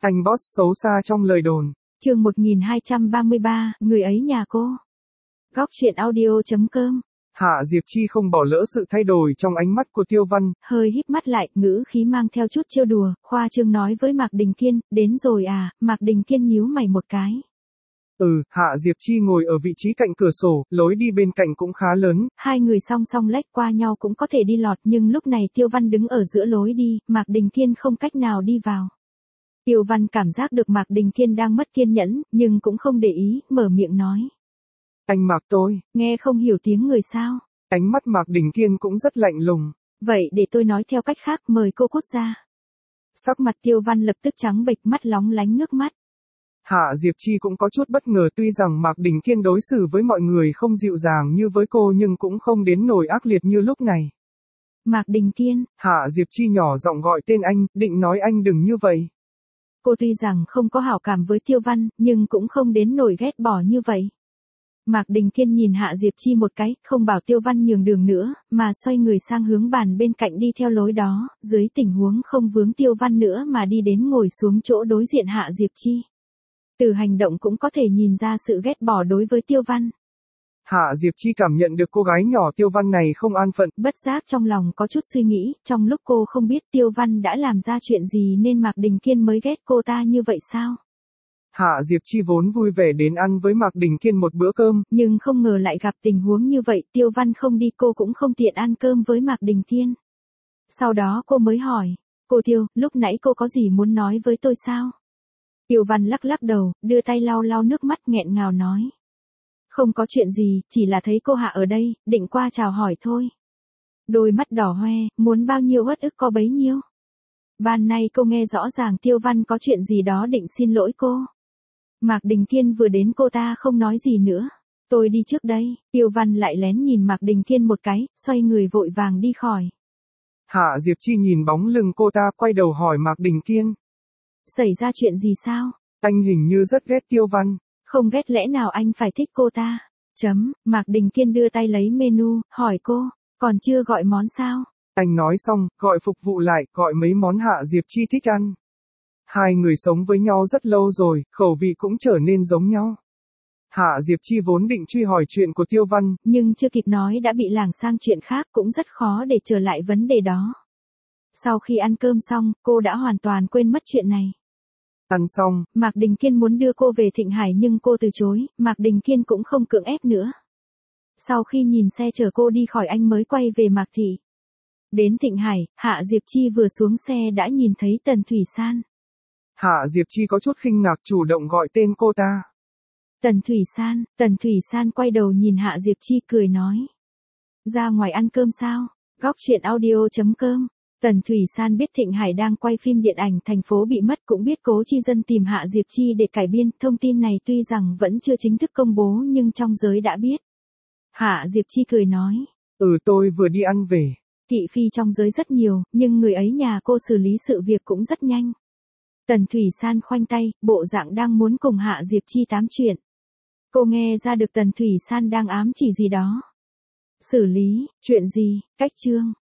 Anh boss xấu xa trong lời đồn. Chương 1233, người ấy nhà cô. Góc truyện audio.com. Hạ Diệp Chi không bỏ lỡ sự thay đổi trong ánh mắt của Tiêu Văn. Hơi híp mắt lại, ngữ khí mang theo chút trêu đùa, khoa trương nói với Mạc Đình Kiên, đến rồi à. Mạc Đình Kiên nhíu mày một cái. Hạ Diệp Chi ngồi ở vị trí cạnh cửa sổ, lối đi bên cạnh cũng khá lớn. Hai người song song lách qua nhau cũng có thể đi lọt, nhưng lúc này Tiêu Văn đứng ở giữa lối đi, Mạc Đình Kiên không cách nào đi vào. Tiêu Văn cảm giác được Mạc Đình Kiên đang mất kiên nhẫn, nhưng cũng không để ý, mở miệng nói. Anh Mạc tôi. Nghe không hiểu tiếng người sao? Ánh mắt Mạc Đình Kiên cũng rất lạnh lùng. Vậy để tôi nói theo cách khác, mời cô cút ra. Sắc mặt Tiêu Văn lập tức trắng bệch, mắt lóng lánh nước mắt. Hạ Diệp Chi cũng có chút bất ngờ, tuy rằng Mạc Đình Kiên đối xử với mọi người không dịu dàng như với cô nhưng cũng không đến nỗi ác liệt như lúc này. Mạc Đình Kiên. Hạ Diệp Chi nhỏ giọng gọi tên anh, định nói anh đừng như vậy. Cô tuy rằng không có hảo cảm với Tiêu Văn, nhưng cũng không đến nỗi ghét bỏ như vậy. Mạc Đình Kiên nhìn Hạ Diệp Chi một cái, không bảo Tiêu Văn nhường đường nữa, mà xoay người sang hướng bàn bên cạnh đi theo lối đó, dưới tình huống không vướng Tiêu Văn nữa mà đi đến ngồi xuống chỗ đối diện Hạ Diệp Chi. Từ hành động cũng có thể nhìn ra sự ghét bỏ đối với Tiêu Văn. Hạ Diệp Chi cảm nhận được cô gái nhỏ Tiêu Văn này không an phận. Bất giác trong lòng có chút suy nghĩ, trong lúc cô không biết Tiêu Văn đã làm ra chuyện gì nên Mạc Đình Kiên mới ghét cô ta như vậy sao? Hạ Diệp Chi vốn vui vẻ đến ăn với Mạc Đình Kiên một bữa cơm. Nhưng không ngờ lại gặp tình huống như vậy, Tiêu Văn không đi cô cũng không tiện ăn cơm với Mạc Đình Kiên. Sau đó cô mới hỏi, cô Tiêu, lúc nãy cô có gì muốn nói với tôi sao? Tiêu Văn lắc lắc đầu, đưa tay lau lau nước mắt nghẹn ngào nói. Không có chuyện gì, chỉ là thấy cô Hạ ở đây, định qua chào hỏi thôi. Đôi mắt đỏ hoe, muốn bao nhiêu uất ức có bấy nhiêu. Ban nay cô nghe rõ ràng Tiêu Văn có chuyện gì đó định xin lỗi cô. Mạc Đình Kiên vừa đến cô ta không nói gì nữa. Tôi đi trước đây. Tiêu Văn lại lén nhìn Mạc Đình Kiên một cái, xoay người vội vàng đi khỏi. Hạ Diệp Chi nhìn bóng lưng cô ta, quay đầu hỏi Mạc Đình Kiên. Xảy ra chuyện gì sao? Anh hình như rất ghét Tiêu Văn. Không ghét lẽ nào anh phải thích cô ta? Mạc Đình Kiên đưa tay lấy menu, hỏi cô, còn chưa gọi món sao? Anh nói xong, gọi phục vụ lại, gọi mấy món Hạ Diệp Chi thích ăn. Hai người sống với nhau rất lâu rồi, khẩu vị cũng trở nên giống nhau. Hạ Diệp Chi vốn định truy hỏi chuyện của Tiêu Văn, nhưng chưa kịp nói đã bị lảng sang chuyện khác, cũng rất khó để trở lại vấn đề đó. Sau khi ăn cơm xong, cô đã hoàn toàn quên mất chuyện này. Ăn xong, Mạc Đình Kiên muốn đưa cô về Thịnh Hải nhưng cô từ chối, Mạc Đình Kiên cũng không cưỡng ép nữa. Sau khi nhìn xe chở cô đi khỏi anh mới quay về Mạc Thị. Đến Thịnh Hải, Hạ Diệp Chi vừa xuống xe đã nhìn thấy Tần Thủy San. Hạ Diệp Chi có chút khinh ngạc chủ động gọi tên cô ta. Tần Thủy San quay đầu nhìn Hạ Diệp Chi cười nói. Ra ngoài ăn cơm sao? Góc truyện audio.com. Tần Thủy San biết Thịnh Hải đang quay phim điện ảnh Thành phố bị mất, cũng biết Cố Chi Dân tìm Hạ Diệp Chi để cải biên. Thông tin này tuy rằng vẫn chưa chính thức công bố nhưng trong giới đã biết. Hạ Diệp Chi cười nói. Tôi vừa đi ăn về. Thị phi trong giới rất nhiều, nhưng người ấy nhà cô xử lý sự việc cũng rất nhanh. Tần Thủy San khoanh tay, bộ dạng đang muốn cùng Hạ Diệp Chi tám chuyện. Cô nghe ra được Tần Thủy San đang ám chỉ gì đó. Xử lý, chuyện gì, cách chương.